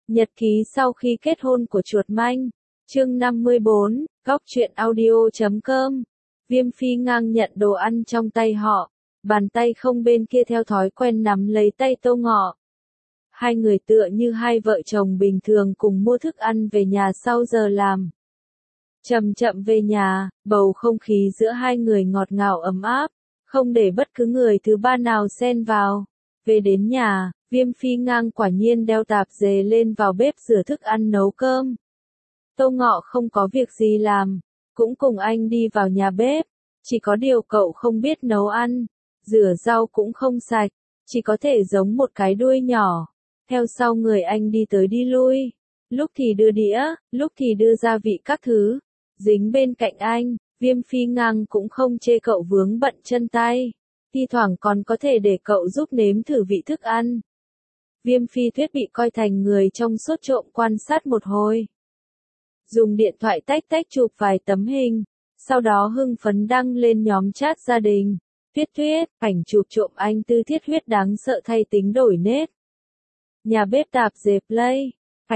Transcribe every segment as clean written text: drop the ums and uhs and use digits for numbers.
Nhật ký sau khi kết hôn của chuột manh. Chương 54, Góc truyện audio.com. Viêm Phi ngang nhận đồ ăn trong tay họ, bàn tay không bên kia theo thói quen nắm lấy tay Tô Ngọ. Hai người tựa như hai vợ chồng bình thường cùng mua thức ăn về nhà sau giờ làm. Chậm chậm về nhà, bầu không khí giữa hai người ngọt ngào ấm áp, không để bất cứ người thứ ba nào xen vào. Về đến nhà, Viêm Phi ngang quả nhiên đeo tạp dề lên vào bếp rửa thức ăn nấu cơm. Tô Ngọ không có việc gì làm, cũng cùng anh đi vào nhà bếp, chỉ có điều cậu không biết nấu ăn, rửa rau cũng không sạch, chỉ có thể giống một cái đuôi nhỏ, theo sau người anh đi tới đi lui, lúc thì đưa đĩa, lúc thì đưa gia vị các thứ, dính bên cạnh anh, Viêm Phi ngang cũng không chê cậu vướng bận chân tay, thi thoảng còn có thể để cậu giúp nếm thử vị thức ăn. Viêm Phi Tuyết bị coi thành người trong suốt trộm quan sát một hồi. Dùng điện thoại tách tách chụp vài tấm hình, sau đó hưng phấn đăng lên nhóm chat gia đình. Tuyết Tuyết, ảnh chụp trộm anh Tư Thiết Huyết đáng sợ thay tính đổi nết. Nhà bếp tạp dề play,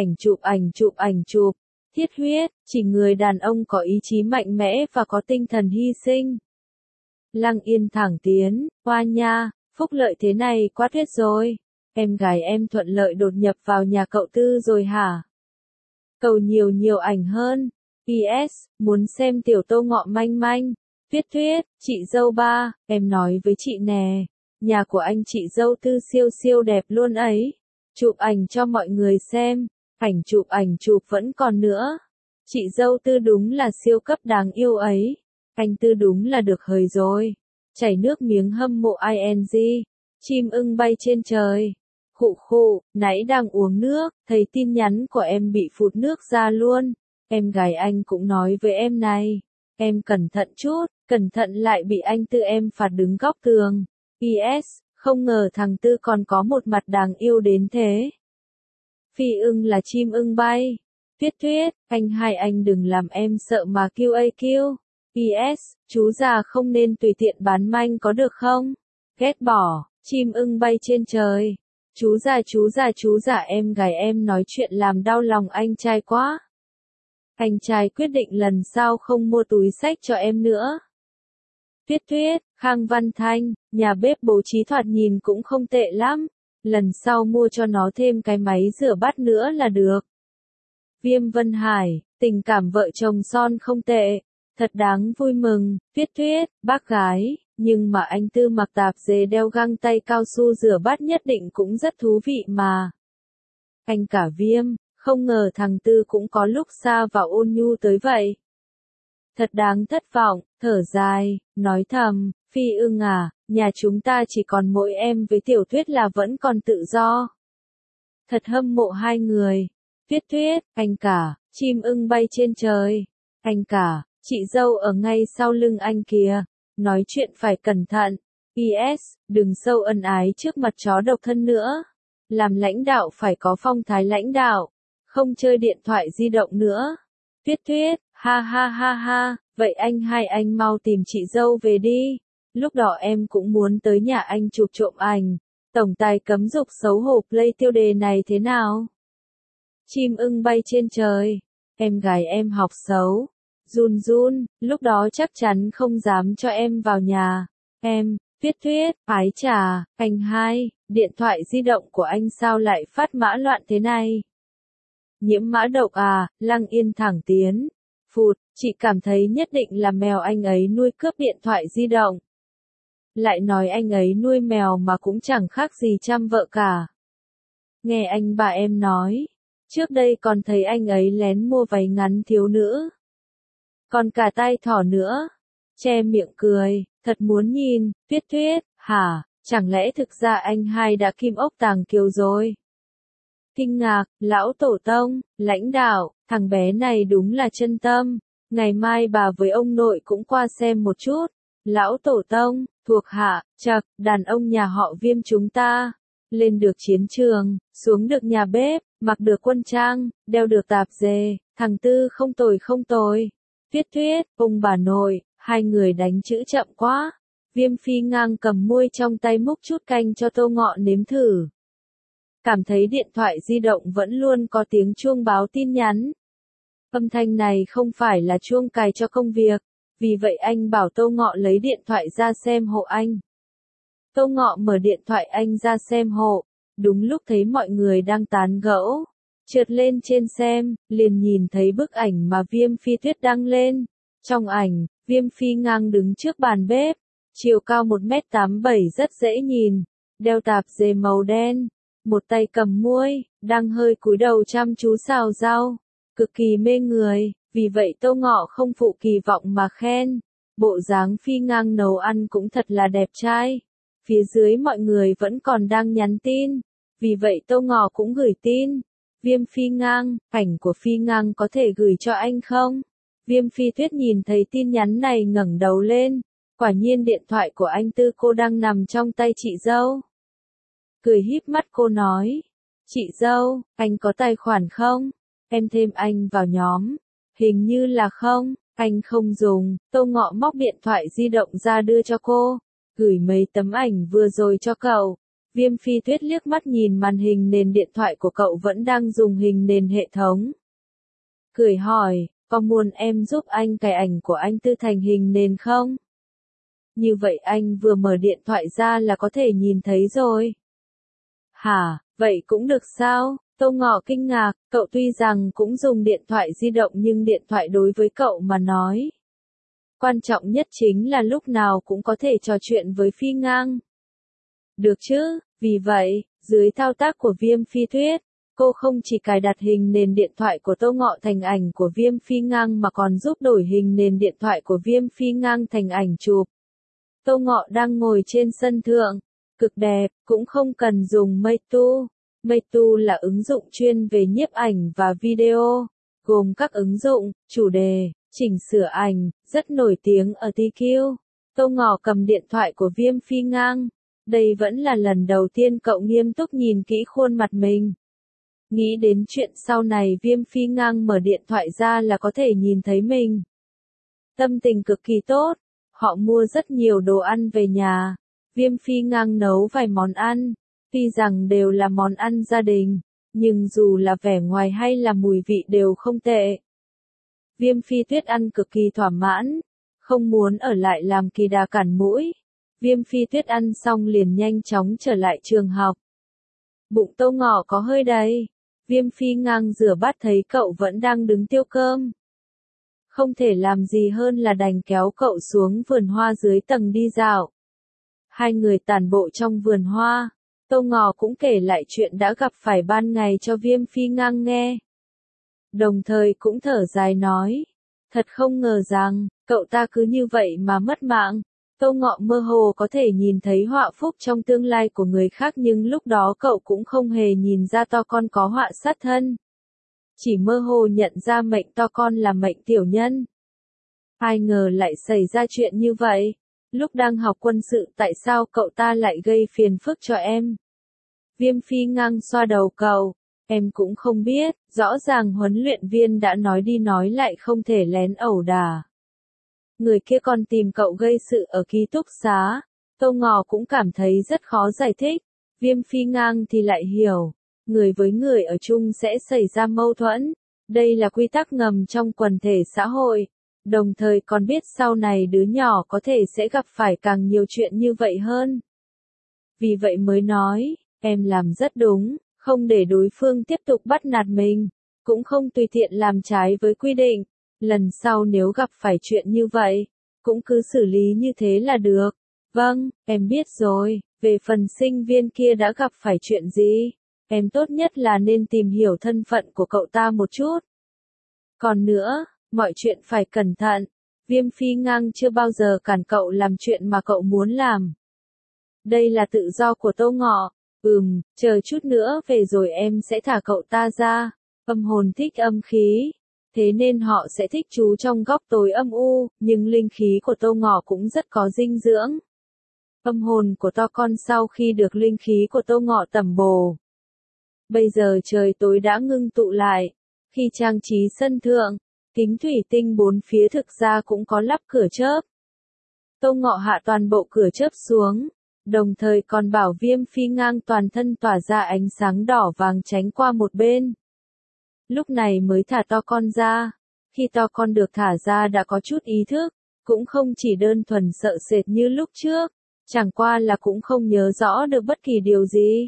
ảnh chụp. Thiết Huyết, chỉ người đàn ông có ý chí mạnh mẽ và có tinh thần hy sinh. Lăng Yên thẳng tiến, hoa nha, phúc lợi thế này quá tuyệt rồi. Em gái em thuận lợi đột nhập vào nhà cậu Tư rồi hả? Cầu nhiều ảnh hơn. PS, muốn xem tiểu Tô Ngọ manh manh. Tuyết Tuyết, chị dâu ba, em nói với chị nè, nhà của anh chị dâu Tư siêu đẹp luôn ấy. Chụp ảnh cho mọi người xem, ảnh chụp vẫn còn nữa. Chị dâu Tư đúng là siêu cấp đáng yêu ấy. Anh Tư đúng là được hời rồi. Chảy nước miếng hâm mộ ing. Chim ưng bay trên trời. Khụ, nãy đang uống nước, thấy tin nhắn của em bị phụt nước ra luôn. Em gái anh cũng nói với em này. Em cẩn thận chút, cẩn thận lại bị anh Tư em phạt đứng góc tường. PS, không ngờ thằng Tư còn có một mặt đáng yêu đến thế. Phi ưng là chim ưng bay. Tuyết Tuyết, anh hai anh đừng làm em sợ mà QAQ. PS, chú già không nên tùy tiện bán manh có được không? Ghét bỏ, chim ưng bay trên trời. Chú già em gái em nói chuyện làm đau lòng anh trai quá. Anh trai quyết định lần sau không mua túi xách cho em nữa. Tuyết Tuyết, Khang Văn Thanh, nhà bếp bố trí thoạt nhìn cũng không tệ lắm. Lần sau mua cho nó thêm cái máy rửa bát nữa là được. Viêm Vân Hải, tình cảm vợ chồng son không tệ. Thật đáng vui mừng, Tuyết Tuyết, bác gái, nhưng mà anh Tư mặc tạp dề đeo găng tay cao su rửa bát nhất định cũng rất thú vị mà. Anh cả Viêm, không ngờ thằng Tư cũng có lúc xa vào ôn nhu tới vậy. Thật đáng thất vọng, thở dài, nói thầm, Phi ưng à, nhà chúng ta chỉ còn mỗi em với Tiểu Tuyết là vẫn còn tự do. Thật hâm mộ hai người. Tuyết Tuyết, anh cả, chim ưng bay trên trời. Anh cả, chị dâu ở ngay sau lưng anh kìa. Nói chuyện phải cẩn thận. PS, đừng sâu ân ái trước mặt chó độc thân nữa. Làm lãnh đạo phải có phong thái lãnh đạo. Không chơi điện thoại di động nữa. Tuyết Tuyết, ha, vậy anh hai anh mau tìm chị dâu về đi. Lúc đó em cũng muốn tới nhà anh chụp trộm ảnh. Tổng tài cấm dục xấu hổ play tiêu đề này thế nào? Chim ưng bay trên trời. Em gái em học xấu. Run, lúc đó chắc chắn không dám cho em vào nhà. Em, Tuyết Tuyết, ái chà, anh hai, điện thoại di động của anh sao lại phát mã loạn thế này? Nhiễm mã độc à, Lăng Yên thẳng tiến. Phụt, chị cảm thấy nhất định là mèo anh ấy nuôi cướp điện thoại di động. Lại nói anh ấy nuôi mèo mà cũng chẳng khác gì chăm vợ cả. Nghe anh bà em nói, trước đây còn thấy anh ấy lén mua váy ngắn thiếu nữ. Còn cả tai thỏ nữa. Che miệng cười, thật muốn nhìn, Tuyết Tuyết, hả, chẳng lẽ thực ra anh hai đã kim ốc tàng kiều rồi? Kinh ngạc, lão tổ tông, lãnh đạo, thằng bé này đúng là chân tâm. Ngày mai bà với ông nội cũng qua xem một chút. Lão tổ tông, thuộc hạ, chậc, đàn ông nhà họ Viêm chúng ta. Lên được chiến trường, xuống được nhà bếp, mặc được quân trang, đeo được tạp dề, thằng Tư không tồi. Tuyết Tuyết, ông bà nội, hai người đánh chữ chậm quá. Viêm Phi ngang cầm muôi trong tay múc chút canh cho Tô Ngọ nếm thử. cảm thấy điện thoại di động vẫn luôn có tiếng chuông báo tin nhắn. Âm thanh này không phải là chuông cài cho công việc, vì vậy anh bảo Tô Ngọ lấy điện thoại ra xem hộ anh. Tô Ngọ mở điện thoại anh ra xem hộ, đúng lúc thấy mọi người đang tán gẫu. Trượt lên trên xem, liền nhìn thấy bức ảnh mà Viêm Phi Tuyết đăng lên. Trong ảnh, Viêm Phi ngang đứng trước bàn bếp, chiều cao 1m87 rất dễ nhìn, đeo tạp dề màu đen, một tay cầm muôi, đang hơi cúi đầu chăm chú xào rau, cực kỳ mê người, vì vậy Tô Ngọ không phụ kỳ vọng mà khen. Bộ dáng Phi ngang nấu ăn cũng thật là đẹp trai. Phía dưới mọi người vẫn còn đang nhắn tin, vì vậy Tô Ngọ cũng gửi tin. Viêm Phi ngang, ảnh của Phi ngang có thể gửi cho anh không? Viêm Phi Tuyết nhìn thấy tin nhắn này ngẩng đầu lên, quả nhiên điện thoại của anh Tư cô đang nằm trong tay chị dâu. Cười híp mắt cô nói, chị dâu, anh có tài khoản không? Em thêm anh vào nhóm. Hình như là không, anh không dùng. Tô Ngọ móc điện thoại di động ra đưa cho cô, gửi mấy tấm ảnh vừa rồi cho cậu. Viêm Phi Tuyết liếc mắt nhìn màn hình nền điện thoại của cậu vẫn đang dùng hình nền hệ thống. Cười hỏi, có muốn em giúp anh cài ảnh của anh Tư thành hình nền không? Như vậy anh vừa mở điện thoại ra là có thể nhìn thấy rồi. Hả, vậy cũng được sao? Tô Ngọ kinh ngạc, cậu tuy rằng cũng dùng điện thoại di động nhưng điện thoại đối với cậu mà nói. Quan trọng nhất chính là lúc nào cũng có thể trò chuyện với Phi ngang. Được chứ, vì vậy, dưới thao tác của Viêm Phi Tuyết, cô không chỉ cài đặt hình nền điện thoại của Tô Ngọ thành ảnh của Viêm Phi ngang mà còn giúp đổi hình nền điện thoại của Viêm Phi ngang thành ảnh chụp. Tô Ngọ đang ngồi trên sân thượng, cực đẹp, cũng không cần dùng Meitu. Meitu là ứng dụng chuyên về nhiếp ảnh và video, gồm các ứng dụng, chủ đề, chỉnh sửa ảnh, rất nổi tiếng ở TQ. Tô Ngọ cầm điện thoại của Viêm Phi ngang. Đây vẫn là lần đầu tiên cậu nghiêm túc nhìn kỹ khuôn mặt mình. Nghĩ đến chuyện sau này Viêm Phi ngang mở điện thoại ra là có thể nhìn thấy mình. Tâm tình cực kỳ tốt, họ mua rất nhiều đồ ăn về nhà. Viêm Phi ngang nấu vài món ăn, tuy rằng đều là món ăn gia đình, nhưng dù là vẻ ngoài hay là mùi vị đều không tệ. Viêm Phi Tuyết ăn cực kỳ thỏa mãn, không muốn ở lại làm kỳ đà cản mũi. Viêm Phi Tuyết ăn xong liền nhanh chóng trở lại trường học. Bụng Tô Ngọ có hơi đầy. Viêm Phi ngang rửa bát thấy cậu vẫn đang đứng tiêu cơm. Không thể làm gì hơn là đành kéo cậu xuống vườn hoa dưới tầng đi dạo. Hai người tản bộ trong vườn hoa. Tô Ngọ cũng kể lại chuyện đã gặp phải ban ngày cho Viêm Phi ngang nghe. Đồng thời cũng thở dài nói. Thật không ngờ rằng, cậu ta cứ như vậy mà mất mạng. Tô Ngọ mơ hồ có thể nhìn thấy họa phúc trong tương lai của người khác nhưng lúc đó cậu cũng không hề nhìn ra to con có họa sát thân. Chỉ mơ hồ nhận ra mệnh to con là mệnh tiểu nhân. Ai ngờ lại xảy ra chuyện như vậy. Lúc đang học quân sự tại sao cậu ta lại gây phiền phức cho em? Viêm Phi ngang xoa đầu cậu. Em cũng không biết, rõ ràng huấn luyện viên đã nói đi nói lại không thể lén ẩu đả. Người kia còn tìm cậu gây sự ở ký túc xá. Tô Ngọ cũng cảm thấy rất khó giải thích. Viêm Phi ngang thì lại hiểu. Người với người ở chung sẽ xảy ra mâu thuẫn. Đây là quy tắc ngầm trong quần thể xã hội. Đồng thời còn biết sau này đứa nhỏ có thể sẽ gặp phải càng nhiều chuyện như vậy hơn. Vì vậy mới nói, em làm rất đúng, không để đối phương tiếp tục bắt nạt mình. Cũng không tùy tiện làm trái với quy định. Lần sau nếu gặp phải chuyện như vậy, cũng cứ xử lý như thế là được. Vâng, em biết rồi, về phần sinh viên kia đã gặp phải chuyện gì, em tốt nhất là nên tìm hiểu thân phận của cậu ta một chút. Còn nữa, mọi chuyện phải cẩn thận, Viêm Phi ngang chưa bao giờ cản cậu làm chuyện mà cậu muốn làm. Đây là tự do của Tô Ngọ, chờ chút nữa về rồi em sẽ thả cậu ta ra, âm hồn thích âm khí. Thế nên họ sẽ thích trú trong góc tối âm u, nhưng linh khí của Tô Ngọ cũng rất có dinh dưỡng. Âm hồn của to con sau khi được linh khí của Tô Ngọ tẩm bổ. Bây giờ trời tối đã ngưng tụ lại. Khi trang trí sân thượng, kính thủy tinh bốn phía thực ra cũng có lắp cửa chớp. Tô Ngọ hạ toàn bộ cửa chớp xuống. đồng thời còn bảo Viêm Phi ngang toàn thân tỏa ra ánh sáng đỏ vàng tránh qua một bên. Lúc này mới thả to con ra. Khi to con được thả ra đã có chút ý thức, cũng không chỉ đơn thuần sợ sệt như lúc trước, chẳng qua là cũng không nhớ rõ được bất kỳ điều gì.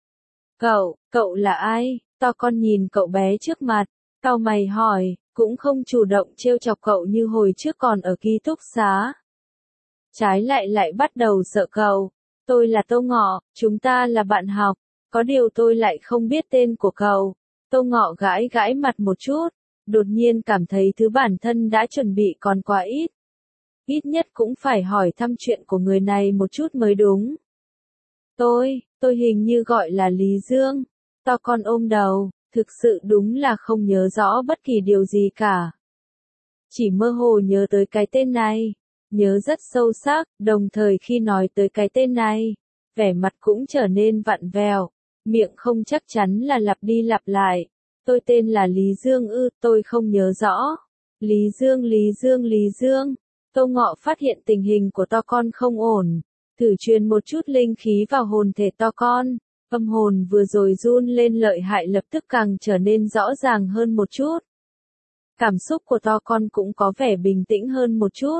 Cậu là ai? To con nhìn cậu bé trước mặt, cau mày hỏi, cũng không chủ động trêu chọc cậu như hồi trước còn ở ký túc xá. Trái lại bắt đầu sợ cậu. Tôi là Tô Ngọ, chúng ta là bạn học, có điều tôi lại không biết tên của cậu. Tô Ngọ gãi mặt một chút, đột nhiên cảm thấy thứ bản thân đã chuẩn bị còn quá ít. Ít nhất cũng phải hỏi thăm chuyện của người này một chút mới đúng. Tôi hình như gọi là Lý Dương. To con ôm đầu, thực sự đúng là không nhớ rõ bất kỳ điều gì cả. Chỉ mơ hồ nhớ tới cái tên này, nhớ rất sâu sắc, đồng thời khi nói tới cái tên này, vẻ mặt cũng trở nên vặn vẹo, miệng không chắc chắn là lặp đi lặp lại. Tôi tên là Lý Dương tôi không nhớ rõ. Lý Dương. Tô Ngọ phát hiện tình hình của to con không ổn, thử truyền một chút linh khí vào hồn thể to con, âm hồn vừa rồi run lên lợi hại lập tức càng trở nên rõ ràng hơn một chút. Cảm xúc của to con cũng có vẻ bình tĩnh hơn một chút.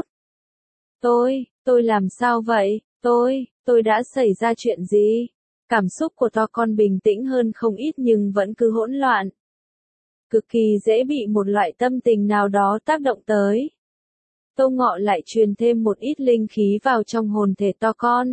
Tôi làm sao vậy? Tôi đã xảy ra chuyện gì? Cảm xúc của to con bình tĩnh hơn không ít nhưng vẫn cứ hỗn loạn. Cực kỳ dễ bị một loại tâm tình nào đó tác động tới. Tô Ngọ lại truyền thêm một ít linh khí vào trong hồn thể to con.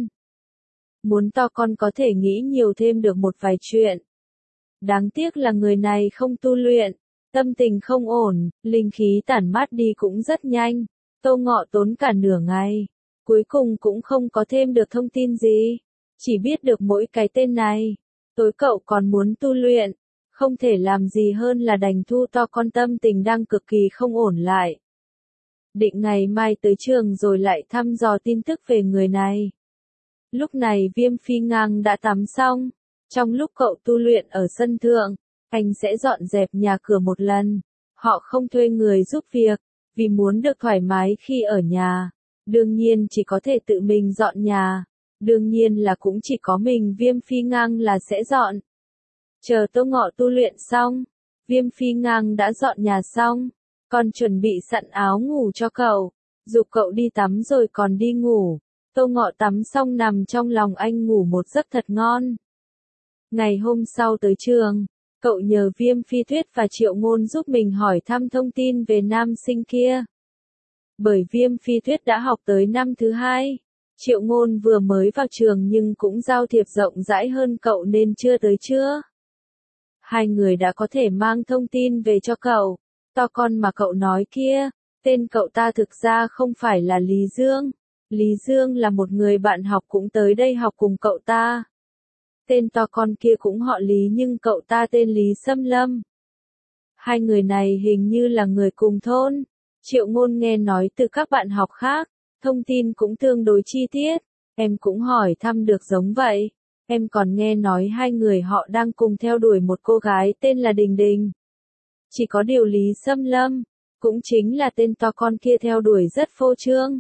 Muốn to con có thể nghĩ nhiều thêm được một vài chuyện. Đáng tiếc là người này không tu luyện, tâm tình không ổn, linh khí tản mát đi cũng rất nhanh. Tô Ngọ tốn cả nửa ngày, cuối cùng cũng không có thêm được thông tin gì, chỉ biết được mỗi cái tên này. Tối cậu còn muốn tu luyện, không thể làm gì hơn là đành thu to con tâm tình đang cực kỳ không ổn lại. Định ngày mai tới trường rồi lại thăm dò tin tức về người này. Lúc này Viêm Phi ngang đã tắm xong, trong lúc cậu tu luyện ở sân thượng, anh sẽ dọn dẹp nhà cửa một lần. Họ không thuê người giúp việc, vì muốn được thoải mái khi ở nhà, đương nhiên chỉ có thể tự mình dọn nhà, đương nhiên là cũng chỉ có mình Viêm Phi ngang là sẽ dọn. Chờ Tô Ngọ tu luyện xong, Viêm Phi ngang đã dọn nhà xong, còn chuẩn bị sẵn áo ngủ cho cậu, giục cậu đi tắm rồi còn đi ngủ. Tô Ngọ tắm xong nằm trong lòng anh ngủ một giấc thật ngon. Ngày hôm sau tới trường, cậu nhờ Viêm Phi Tuyết và Triệu Ngôn giúp mình hỏi thăm thông tin về nam sinh kia. Bởi Viêm Phi Tuyết đã học tới năm thứ 2, Triệu Ngôn vừa mới vào trường nhưng cũng giao thiệp rộng rãi hơn cậu nên chưa tới trưa. Hai người đã có thể mang thông tin về cho cậu. To con mà cậu nói kia, tên cậu ta thực ra không phải là Lý Dương. Lý Dương là một người bạn học cũng tới đây học cùng cậu ta. Tên to con kia cũng họ Lý nhưng cậu ta tên Lý Sâm Lâm. Hai người này hình như là người cùng thôn. Triệu Ngôn nghe nói từ các bạn học khác, thông tin cũng tương đối chi tiết. Em cũng hỏi thăm được giống vậy. Em còn nghe nói hai người họ đang cùng theo đuổi một cô gái tên là Đình Đình. Chỉ có điều Lý Sâm Lâm, cũng chính là tên to con kia theo đuổi rất phô trương.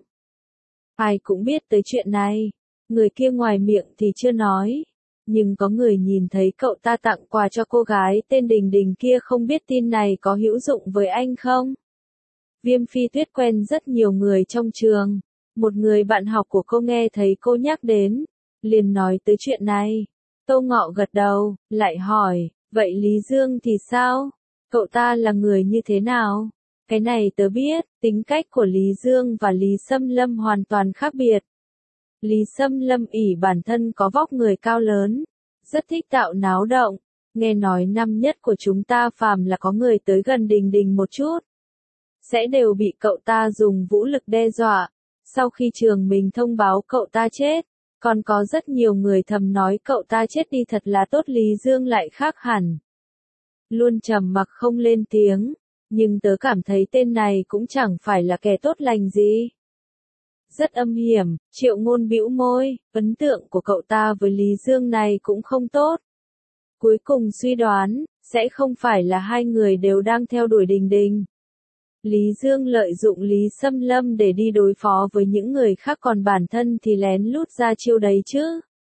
Ai cũng biết tới chuyện này, người kia ngoài miệng thì chưa nói, nhưng có người nhìn thấy cậu ta tặng quà cho cô gái tên Đình Đình kia không biết tin này có hữu dụng với anh không? Viêm Phi Tuyết quen rất nhiều người trong trường, một người bạn học của cô nghe thấy cô nhắc đến, liền nói tới chuyện này. Tô Ngọ gật đầu, lại hỏi, vậy Lý Dương thì sao? Cậu ta là người như thế nào? Cái này tớ biết, tính cách của Lý Dương và Lý Sâm Lâm hoàn toàn khác biệt. Lý Sâm Lâm ỷ bản thân có vóc người cao lớn, rất thích tạo náo động. Nghe nói năm nhất của chúng ta phàm là có người tới gần Đình Đình một chút, sẽ đều bị cậu ta dùng vũ lực đe dọa. Sau khi trường mình thông báo cậu ta chết, còn có rất nhiều người thầm nói cậu ta chết đi thật là tốt. Lý Dương lại khác hẳn, luôn trầm mặc không lên tiếng, nhưng tớ cảm thấy tên này cũng chẳng phải là kẻ tốt lành gì. Rất âm hiểm. Triệu Ngôn bĩu môi, ấn tượng của cậu ta với Lý Dương này cũng không tốt. Cuối cùng suy đoán, sẽ không phải là hai người đều đang theo đuổi Đình Đình. Lý Dương lợi dụng Lý Sâm Lâm để đi đối phó với những người khác, còn bản thân thì lén lút ra chiêu đấy chứ.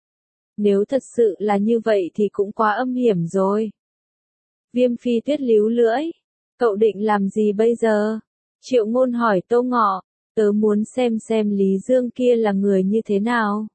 Nếu thật sự là như vậy thì cũng quá âm hiểm rồi. Viêm Phi Tuyết líu lưỡi. Cậu định làm gì bây giờ? Triệu Ngôn hỏi Tô Ngọ. Tớ muốn xem Lý Dương kia là người như thế nào.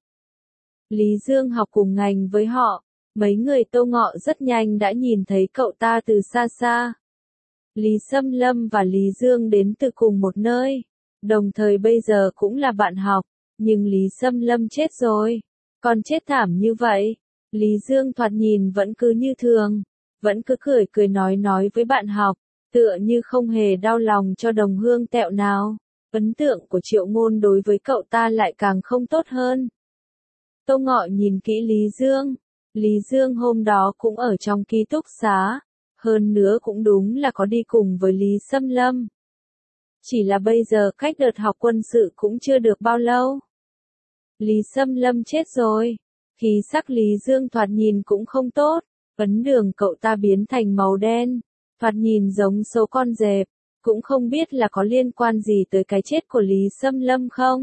Lý Dương học cùng ngành với họ. Mấy người Tô Ngọ rất nhanh đã nhìn thấy cậu ta từ xa xa. Lý Sâm Lâm và Lý Dương đến từ cùng một nơi. Đồng thời bây giờ cũng là bạn học. Nhưng Lý Sâm Lâm chết rồi. Còn chết thảm như vậy. Lý Dương thoạt nhìn vẫn cứ như thường. Vẫn cứ cười nói với bạn học. Tựa như không hề đau lòng cho đồng hương tẹo nào. Ấn tượng của Triệu Ngôn đối với cậu ta lại càng không tốt hơn. Tô Ngọ nhìn kỹ Lý Dương. Lý Dương hôm đó cũng ở trong ký túc xá. Hơn nữa cũng đúng là có đi cùng với Lý Sâm Lâm. Chỉ là bây giờ cách đợt học quân sự cũng chưa được bao lâu. Lý Sâm Lâm chết rồi. Khí sắc Lý Dương thoạt nhìn cũng không tốt. Ấn đường cậu ta biến thành màu đen. Thoạt nhìn giống số con dẹp. Cũng không biết là có liên quan gì tới cái chết của Lý Sâm Lâm không?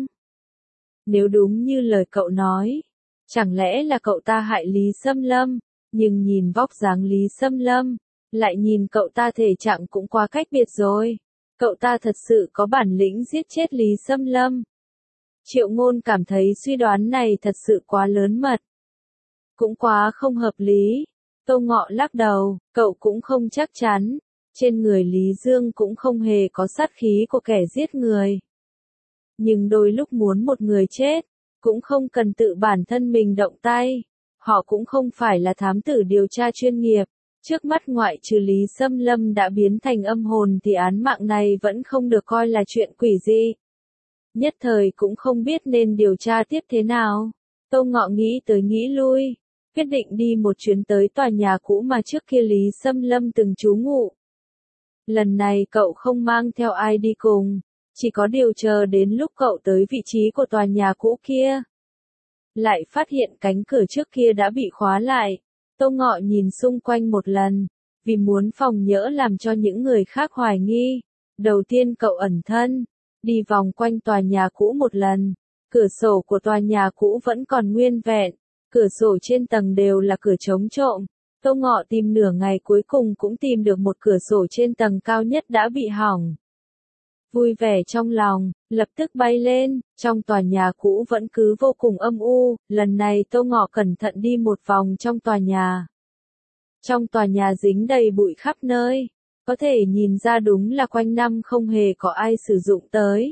Nếu đúng như lời cậu nói. Chẳng lẽ là cậu ta hại Lý Sâm Lâm? Nhưng nhìn vóc dáng Lý Sâm Lâm. Lại nhìn cậu ta thể trạng cũng quá cách biệt rồi. Cậu ta thật sự có bản lĩnh giết chết Lý Sâm Lâm. Triệu Ngôn cảm thấy suy đoán này thật sự quá lớn mật. Cũng quá không hợp lý. Tô Ngọ lắc đầu, cậu cũng không chắc chắn. Trên người Lý Dương cũng không hề có sát khí của kẻ giết người. Nhưng đôi lúc muốn một người chết, cũng không cần tự bản thân mình động tay. Họ cũng không phải là thám tử điều tra chuyên nghiệp. Trước mắt ngoại trừ Lý Sâm Lâm đã biến thành âm hồn thì án mạng này vẫn không được coi là chuyện quỷ dị. Nhất thời cũng không biết nên điều tra tiếp thế nào. Tô Ngọ nghĩ tới nghĩ lui. Quyết định đi một chuyến tới tòa nhà cũ mà trước kia Lý Sâm Lâm từng trú ngụ. Lần này cậu không mang theo ai đi cùng. Chỉ có điều chờ đến lúc cậu tới vị trí của tòa nhà cũ kia. Lại phát hiện cánh cửa trước kia đã bị khóa lại. Tô Ngọ nhìn xung quanh một lần. Vì muốn phòng nhỡ làm cho những người khác hoài nghi. Đầu tiên cậu ẩn thân. Đi vòng quanh tòa nhà cũ một lần. Cửa sổ của tòa nhà cũ vẫn còn nguyên vẹn. Cửa sổ trên tầng đều là cửa chống trộm. Tô Ngọ tìm nửa ngày cuối cùng cũng tìm được một cửa sổ trên tầng cao nhất đã bị hỏng. Vui vẻ trong lòng, lập tức bay lên, trong tòa nhà cũ vẫn cứ vô cùng âm u, lần này Tô Ngọ cẩn thận đi một vòng trong tòa nhà. Trong tòa nhà dính đầy bụi khắp nơi, có thể nhìn ra đúng là quanh năm không hề có ai sử dụng tới.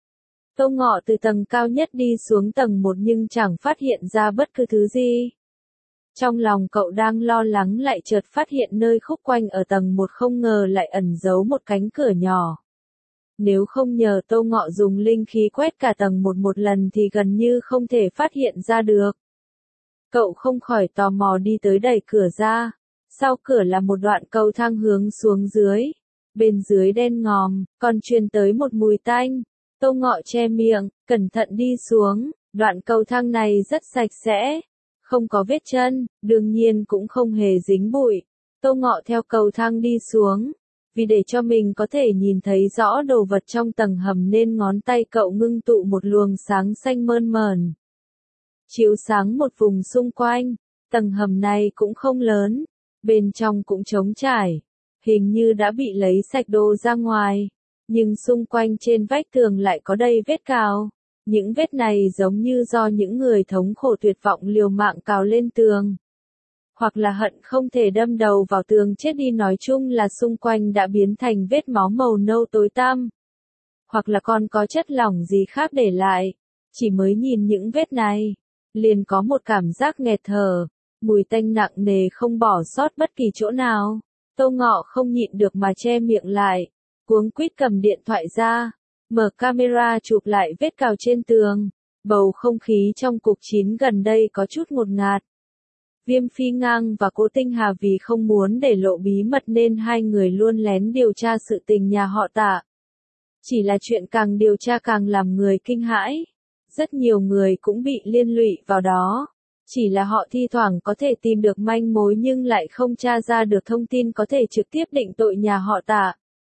Tô Ngọ từ tầng cao nhất đi xuống tầng 1 nhưng chẳng phát hiện ra bất cứ thứ gì. Trong lòng cậu đang lo lắng lại chợt phát hiện nơi khúc quanh ở tầng 1 không ngờ lại ẩn giấu một cánh cửa nhỏ. Nếu không nhờ Tô Ngọ dùng linh khí quét cả tầng 1 một lần thì gần như không thể phát hiện ra được. Cậu không khỏi tò mò đi tới đẩy cửa ra. Sau cửa là một đoạn cầu thang hướng xuống dưới. Bên dưới đen ngòm, còn truyền tới một mùi tanh. Tô Ngọ che miệng, cẩn thận đi xuống. Đoạn cầu thang này rất sạch sẽ. Không có vết chân, đương nhiên cũng không hề dính bụi. Tô Ngọ theo cầu thang đi xuống. Vì để cho mình có thể nhìn thấy rõ đồ vật trong tầng hầm nên ngón tay cậu ngưng tụ một luồng sáng xanh mơn mởn. Chiếu sáng một vùng xung quanh. Tầng hầm này cũng không lớn. Bên trong cũng trống trải. Hình như đã bị lấy sạch đồ ra ngoài. Nhưng xung quanh trên vách tường lại có đầy vết cào. Những vết này giống như do những người thống khổ tuyệt vọng liều mạng cào lên tường. Hoặc là hận không thể đâm đầu vào tường chết đi, nói chung là xung quanh đã biến thành vết máu màu nâu tối tăm. Hoặc là còn có chất lỏng gì khác để lại. Chỉ mới nhìn những vết này, liền có một cảm giác nghẹt thở, mùi tanh nặng nề không bỏ sót bất kỳ chỗ nào. Tô Ngọ không nhịn được mà che miệng lại, cuống quýt cầm điện thoại ra, mở camera chụp lại vết cào trên tường. Bầu không khí trong cuộc chiến gần đây có chút ngột ngạt. Viêm Phi Ngang và Cố Tinh Hà vì không muốn để lộ bí mật nên hai người luôn lén điều tra sự tình nhà họ Tạ. Chỉ là chuyện càng điều tra càng làm người kinh hãi. Rất nhiều người cũng bị liên lụy vào đó. Chỉ là họ thi thoảng có thể tìm được manh mối nhưng lại không tra ra được thông tin có thể trực tiếp định tội nhà họ Tạ.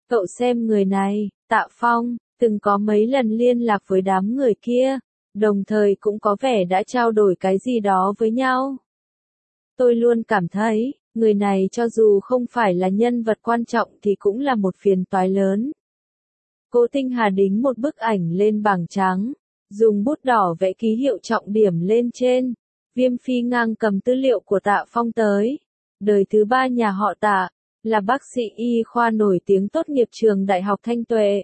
Cậu xem người này, Tạ Phong, từng có mấy lần liên lạc với đám người kia, đồng thời cũng có vẻ đã trao đổi cái gì đó với nhau. Tôi luôn cảm thấy, người này cho dù không phải là nhân vật quan trọng thì cũng là một phiền toái lớn. Cố Tinh Hà đính một bức ảnh lên bảng trắng, dùng bút đỏ vẽ ký hiệu trọng điểm lên trên. Viêm Phi Ngang cầm tư liệu của Tạ Phong tới. Đời thứ 3 nhà họ Tạ, là bác sĩ y khoa nổi tiếng tốt nghiệp trường Đại học Thanh Tuệ.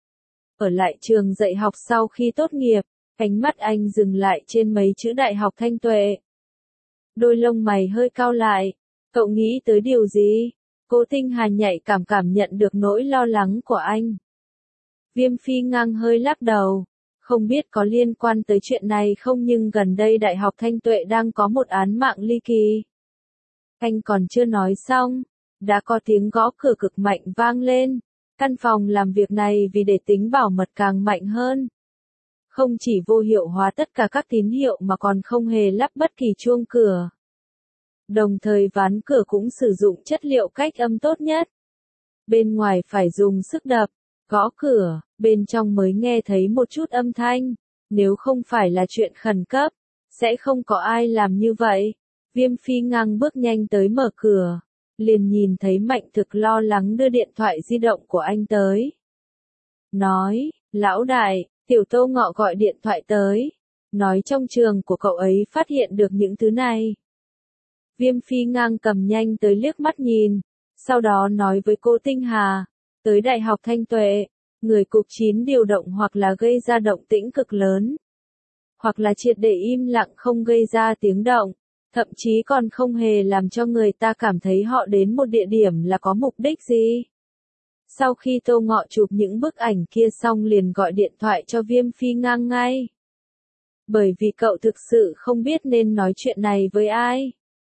Ở lại trường dạy học sau khi tốt nghiệp, ánh mắt anh dừng lại trên mấy chữ Đại học Thanh Tuệ. Đôi lông mày hơi cau lại. Cậu nghĩ tới điều gì? Cố Tinh Hà nhạy cảm nhận được nỗi lo lắng của anh. Viêm Phi Ngang hơi lắc đầu. Không biết có liên quan tới chuyện này không, nhưng gần đây Đại học Thanh Tuệ đang có một án mạng ly kỳ. Anh còn chưa nói xong, đã có tiếng gõ cửa cực mạnh vang lên. Căn phòng làm việc này vì để tính bảo mật càng mạnh hơn. Không chỉ vô hiệu hóa tất cả các tín hiệu mà còn không hề lắp bất kỳ chuông cửa. Đồng thời ván cửa cũng sử dụng chất liệu cách âm tốt nhất. Bên ngoài phải dùng sức đập, gõ cửa, bên trong mới nghe thấy một chút âm thanh. Nếu không phải là chuyện khẩn cấp, sẽ không có ai làm như vậy. Viêm Phi Ngang bước nhanh tới mở cửa, liền nhìn thấy Mạnh Thực lo lắng đưa điện thoại di động của anh tới. Nói, lão đại, Tiểu Tô Ngọ gọi điện thoại tới. Nói trong trường của cậu ấy phát hiện được những thứ này. Viêm Phi Ngang cầm nhanh tới liếc mắt nhìn, sau đó nói với Cố Tinh Hà, tới Đại học Thanh Tuệ, người cục 9 điều động hoặc là gây ra động tĩnh cực lớn, hoặc là triệt để im lặng không gây ra tiếng động, thậm chí còn không hề làm cho người ta cảm thấy họ đến một địa điểm là có mục đích gì. Sau khi Tô Ngọ chụp những bức ảnh kia xong liền gọi điện thoại cho Viêm Phi Ngang ngay. Bởi vì cậu thực sự không biết nên nói chuyện này với ai.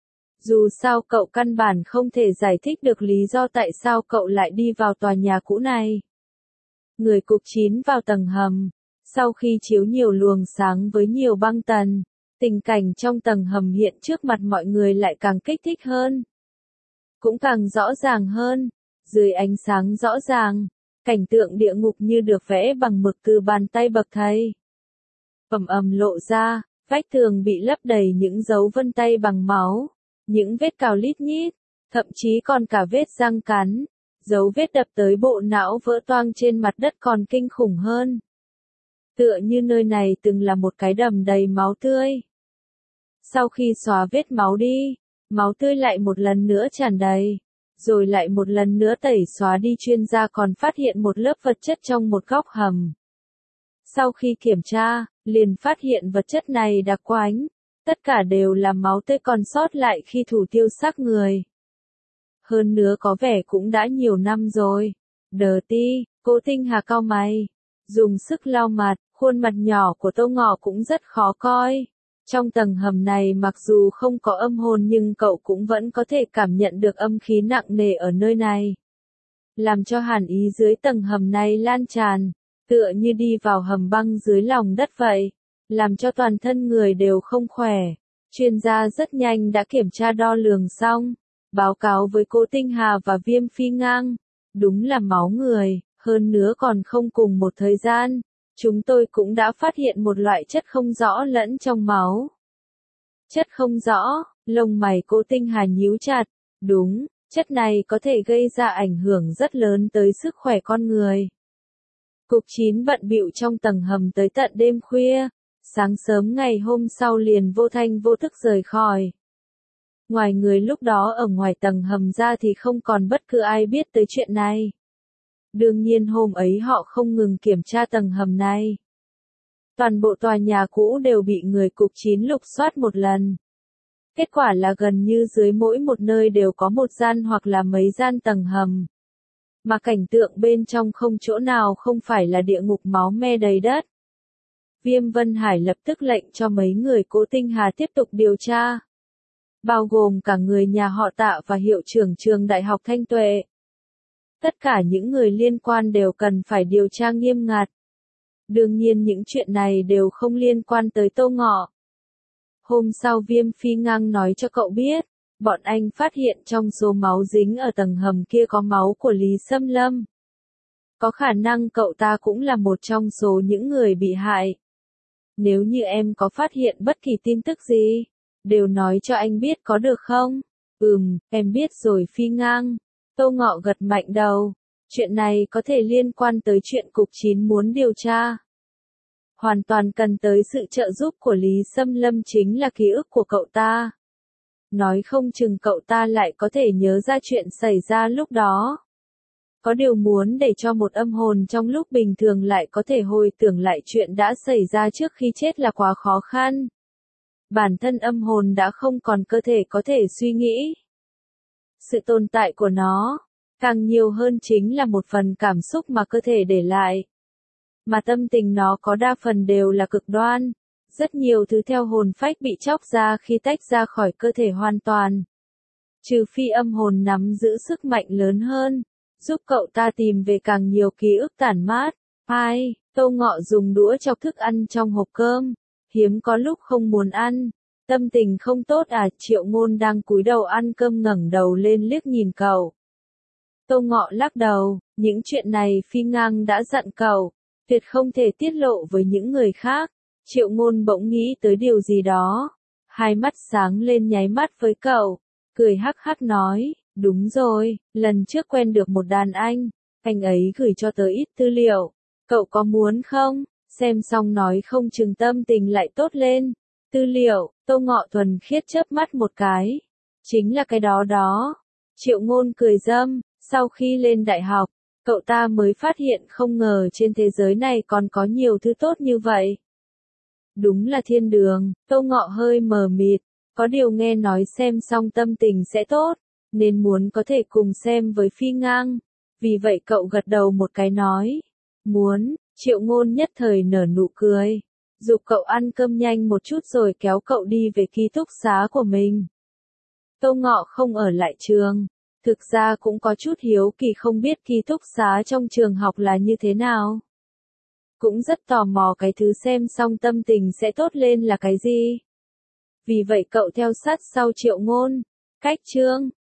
Dù sao cậu căn bản không thể giải thích được lý do tại sao cậu lại đi vào tòa nhà cũ này. Người cục 9 vào tầng hầm. Sau khi chiếu nhiều luồng sáng với nhiều băng tần, tình cảnh trong tầng hầm hiện trước mặt mọi người lại càng kích thích hơn. Cũng càng rõ ràng hơn. Dưới ánh sáng rõ ràng, cảnh tượng địa ngục như được vẽ bằng mực từ bàn tay bậc thầy. Ầm ầm lộ ra, vách tường bị lấp đầy những dấu vân tay bằng máu, những vết cào lít nhít, thậm chí còn cả vết răng cắn, dấu vết đập tới bộ não vỡ toang trên mặt đất còn kinh khủng hơn. Tựa như nơi này từng là một cái đầm đầy máu tươi. Sau khi xóa vết máu đi, máu tươi lại một lần nữa tràn đầy, rồi lại một lần nữa tẩy xóa đi. Chuyên gia còn phát hiện một lớp vật chất trong một góc hầm. Sau khi kiểm tra, liền phát hiện vật chất này đặc quánh, tất cả đều là máu tươi còn sót lại khi thủ tiêu xác người. Hơn nữa có vẻ cũng đã nhiều năm rồi. Đờ ti, Cố Tinh Hà cau mày, dùng sức lau mặt, khuôn mặt nhỏ của Tô Ngọ cũng rất khó coi. Trong tầng hầm này mặc dù không có âm hồn nhưng cậu cũng vẫn có thể cảm nhận được âm khí nặng nề ở nơi này. Làm cho hàn ý dưới tầng hầm này lan tràn, tựa như đi vào hầm băng dưới lòng đất vậy, làm cho toàn thân người đều không khỏe. Chuyên gia rất nhanh đã kiểm tra đo lường xong, báo cáo với Cố Tinh Hà và Viêm Phi Ngang. Đúng là máu người, hơn nữa còn không cùng một thời gian. Chúng tôi cũng đã phát hiện một loại chất không rõ lẫn trong máu. Chất không rõ, lông mày Cố Tinh Hà nhíu chặt. Đúng, chất này có thể gây ra ảnh hưởng rất lớn tới sức khỏe con người. Cục 9 bận bịu trong tầng hầm tới tận đêm khuya. Sáng sớm ngày hôm sau liền vô thanh vô tức rời khỏi. Ngoài người lúc đó ở ngoài tầng hầm ra thì không còn bất cứ ai biết tới chuyện này. Đương nhiên hôm ấy họ không ngừng kiểm tra tầng hầm này. Toàn bộ tòa nhà cũ đều bị người cục 9 lục soát một lần. Kết quả là gần như dưới mỗi một nơi đều có một gian hoặc là mấy gian tầng hầm. Mà cảnh tượng bên trong không chỗ nào không phải là địa ngục máu me đầy đất. Viêm Vân Hải lập tức lệnh cho mấy người Cố Tinh Hà tiếp tục điều tra. Bao gồm cả người nhà họ Tạ và hiệu trưởng trường Đại học Thanh Tuệ. Tất cả những người liên quan đều cần phải điều tra nghiêm ngặt. Đương nhiên những chuyện này đều không liên quan tới Tô Ngọ. Hôm sau Viêm Phi Ngang nói cho cậu biết, bọn anh phát hiện trong số máu dính ở tầng hầm kia có máu của Lý Sâm Lâm. Có khả năng cậu ta cũng là một trong số những người bị hại. Nếu như em có phát hiện bất kỳ tin tức gì, đều nói cho anh biết có được không? Em biết rồi Phi Ngang. Tô Ngọ gật mạnh đầu. Chuyện này có thể liên quan tới chuyện Cục 9 muốn điều tra. Hoàn toàn cần tới sự trợ giúp của Lý Sâm Lâm, chính là ký ức của cậu ta. Nói không chừng cậu ta lại có thể nhớ ra chuyện xảy ra lúc đó. Có điều muốn để cho một âm hồn trong lúc bình thường lại có thể hồi tưởng lại chuyện đã xảy ra trước khi chết là quá khó khăn. Bản thân âm hồn đã không còn cơ thể có thể suy nghĩ. Sự tồn tại của nó, càng nhiều hơn chính là một phần cảm xúc mà cơ thể để lại. Mà tâm tình nó có đa phần đều là cực đoan. Rất nhiều thứ theo hồn phách bị chóc ra khi tách ra khỏi cơ thể hoàn toàn. Trừ phi âm hồn nắm giữ sức mạnh lớn hơn, giúp cậu ta tìm về càng nhiều ký ức tản mát. Tô Ngọ dùng đũa chọc thức ăn trong hộp cơm. Hiếm có lúc không muốn ăn. Tâm tình không tốt à? Triệu Ngôn đang cúi đầu ăn cơm ngẩng đầu lên liếc nhìn cậu. Tô Ngọ lắc đầu, những chuyện này Phi Ngang đã dặn cậu, tuyệt không thể tiết lộ với những người khác. Triệu Ngôn bỗng nghĩ tới điều gì đó. Hai mắt sáng lên nháy mắt với cậu, cười hắc hắc nói, đúng rồi, lần trước quen được một đàn anh ấy gửi cho tớ ít tư liệu. Cậu có muốn không? Xem xong nói không chừng tâm tình lại tốt lên. Tư liệu, Tô Ngọ thuần khiết chớp mắt một cái. Chính là cái đó đó. Triệu Ngôn cười râm, sau khi lên đại học, cậu ta mới phát hiện không ngờ trên thế giới này còn có nhiều thứ tốt như vậy. Đúng là thiên đường. Tô Ngọ hơi mờ mịt, có điều nghe nói xem xong tâm tình sẽ tốt, nên muốn có thể cùng xem với Phi Ngang. Vì vậy cậu gật đầu một cái nói, muốn. Triệu Ngôn nhất thời nở nụ cười, giục cậu ăn cơm nhanh một chút rồi kéo cậu đi về ký túc xá của mình. Tô Ngọ không ở lại trường, thực ra cũng có chút hiếu kỳ không biết ký túc xá trong trường học là như thế nào. Cũng rất tò mò cái thứ xem xong tâm tình sẽ tốt lên là cái gì. Vì vậy cậu theo sát sau Triệu Ngôn. Cách chương